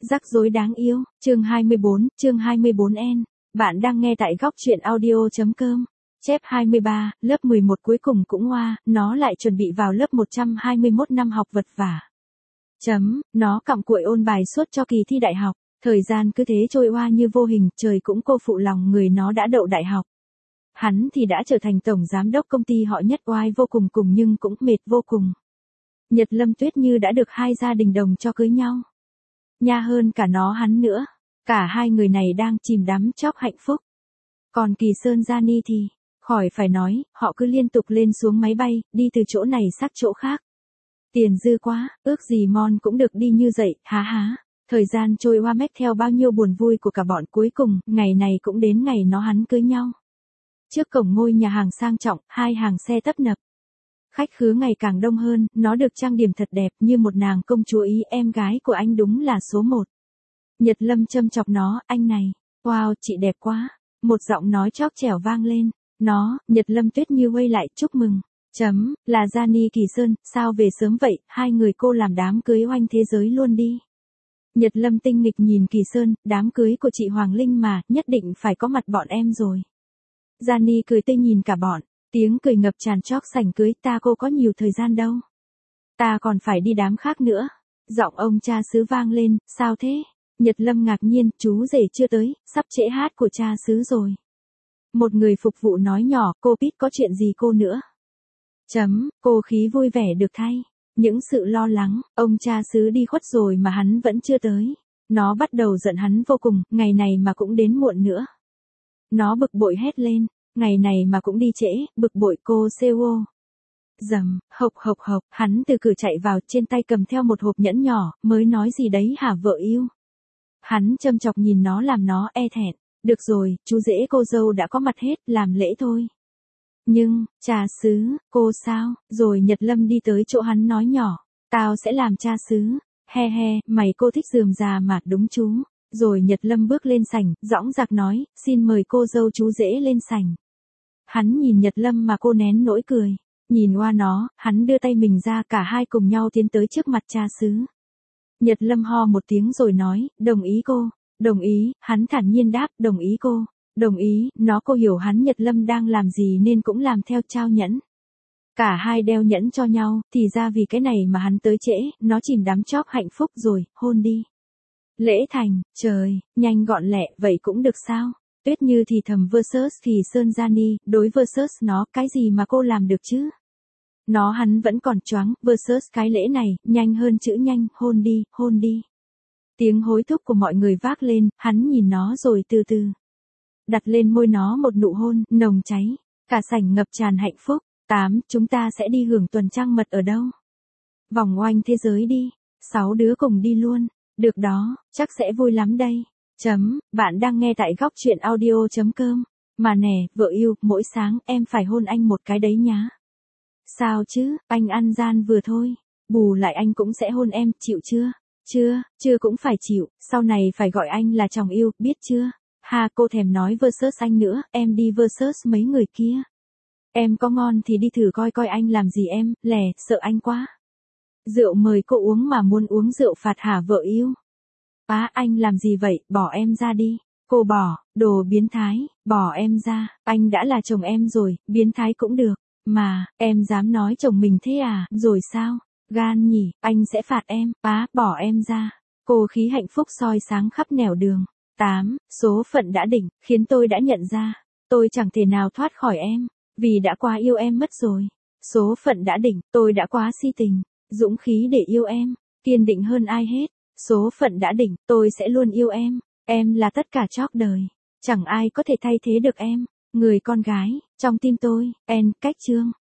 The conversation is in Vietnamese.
Rắc rối đáng yêu, chương 24N. Bạn đang nghe tại góc truyện audio.com. Chép 23, lớp 11 cuối cùng cũng ngoa, nó lại chuẩn bị vào lớp 121 năm học vật vả. Nó cặm cụi ôn bài suốt cho kỳ thi đại học, thời gian cứ thế trôi qua như vô hình, trời cũng cô phụ lòng người nó đã đậu đại học. Hắn thì đã trở thành tổng giám đốc công ty họ nhất oai vô cùng nhưng cũng mệt vô cùng. Nhật Lâm Tuyết Như đã được hai gia đình đồng cho cưới nhau. Nha hơn cả nó hắn nữa. Cả hai người này đang chìm đắm chóp hạnh phúc. Còn Kỳ Sơn Gia Ni thì, khỏi phải nói, họ cứ liên tục lên xuống máy bay, đi từ chỗ này sang chỗ khác. Tiền dư quá, ước gì Mon cũng được đi như vậy, há. Thời gian trôi qua mách theo bao nhiêu buồn vui của cả bọn, cuối cùng, ngày này cũng đến ngày nó hắn cưới nhau. Trước cổng ngôi nhà hàng sang trọng, hai hàng xe tấp nập. Khách khứa ngày càng đông hơn, nó được trang điểm thật đẹp như một nàng công chúa Ý, em gái của anh đúng là số 1. Nhật Lâm châm chọc nó, anh này, wow, chị đẹp quá. Một giọng nói chóp chẻo vang lên, Nhật Lâm Tuyết Như quay lại, chúc mừng. Là Gia Ni Kỳ Sơn, sao về sớm vậy, hai người cô làm đám cưới oanh thế giới luôn đi. Nhật Lâm tinh nghịch nhìn Kỳ Sơn, đám cưới của chị Hoàng Linh mà, nhất định phải có mặt bọn em rồi. Gia Ni cười tươi nhìn cả bọn. Tiếng cười ngập tràn chóp sảnh cưới, ta cô có nhiều thời gian đâu. Ta còn phải đi đám khác nữa. Giọng ông cha xứ vang lên, sao thế? Nhật Lâm ngạc nhiên, chú rể chưa tới, sắp trễ hát của cha xứ rồi. Một người phục vụ nói nhỏ, cô biết có chuyện gì cô nữa. Cô khí vui vẻ được thay. Những sự lo lắng, ông cha xứ đi khuất rồi mà hắn vẫn chưa tới. Nó bắt đầu giận hắn vô cùng, ngày này mà cũng đến muộn nữa. Nó bực bội hét lên. Ngày này mà cũng đi trễ, bực bội cô Seo. Hộc, hắn từ cửa chạy vào, trên tay cầm theo một hộp nhẫn nhỏ, mới nói gì đấy hả vợ yêu. Hắn châm chọc nhìn nó làm nó e thẹn. Được rồi, chú rể cô dâu đã có mặt hết, làm lễ thôi. Nhưng, cha xứ, cô sao? Rồi Nhật Lâm đi tới chỗ hắn nói nhỏ. Tao sẽ làm cha xứ. He, mày cô thích rườm rà mà, đúng chú. Rồi Nhật Lâm bước lên sảnh, dõng dạc nói, xin mời cô dâu chú rể lên sảnh. Hắn nhìn Nhật Lâm mà cô nén nỗi cười. Nhìn qua nó, hắn đưa tay mình ra, cả hai cùng nhau tiến tới trước mặt cha xứ. Nhật Lâm ho một tiếng rồi nói, đồng ý cô. Đồng ý, hắn thản nhiên đáp, đồng ý cô. Đồng ý, cô hiểu hắn Nhật Lâm đang làm gì nên cũng làm theo, trao nhẫn. Cả hai đeo nhẫn cho nhau, thì ra vì cái này mà hắn tới trễ, nó chìm đắm chóp hạnh phúc rồi, hôn đi. Lễ thành, trời, nhanh gọn lẹ, vậy cũng được sao? Tuyết Như thì thầm versus Kỳ Sơn Gia Ni, đối versus nó, cái gì mà cô làm được chứ? Hắn vẫn còn choáng, versus cái lễ này, nhanh hơn chữ nhanh, hôn đi. Tiếng hối thúc của mọi người vác lên, hắn nhìn nó rồi từ từ đặt lên môi nó một nụ hôn, nồng cháy. Cả sảnh ngập tràn hạnh phúc. 8. Chúng ta sẽ đi hưởng tuần trăng mật ở đâu? Vòng oanh thế giới đi. 6 đứa cùng đi luôn. Được đó, chắc sẽ vui lắm đây. Bạn đang nghe tại góc truyện audio.com. Mà nè, vợ yêu, mỗi sáng em phải hôn anh một cái đấy nhá. Sao chứ, anh ăn gian vừa thôi. Bù lại anh cũng sẽ hôn em, chịu chưa? Chưa cũng phải chịu, sau này phải gọi anh là chồng yêu, biết chưa? Ha, cô thèm nói versus anh nữa, em đi versus mấy người kia. Em có ngon thì đi thử coi anh làm gì em, sợ anh quá. Rượu mời cô uống mà muốn uống rượu phạt hả vợ yêu? Anh làm gì vậy, bỏ em ra đi. Cô bỏ, đồ biến thái, bỏ em ra, anh đã là chồng em rồi, biến thái cũng được. Mà, em dám nói chồng mình thế à, rồi sao? Gan nhỉ, anh sẽ phạt em, bỏ em ra. Cô khí hạnh phúc soi sáng khắp nẻo đường. 8. Số phận đã đỉnh, khiến tôi đã nhận ra. Tôi chẳng thể nào thoát khỏi em, vì đã quá yêu em mất rồi. Số phận đã đỉnh, tôi đã quá si tình. Dũng khí để yêu em, kiên định hơn ai hết. Số phận đã đỉnh, tôi sẽ luôn yêu em. Em là tất cả chóp đời. Chẳng ai có thể thay thế được em. Người con gái, trong tim tôi, cách chương.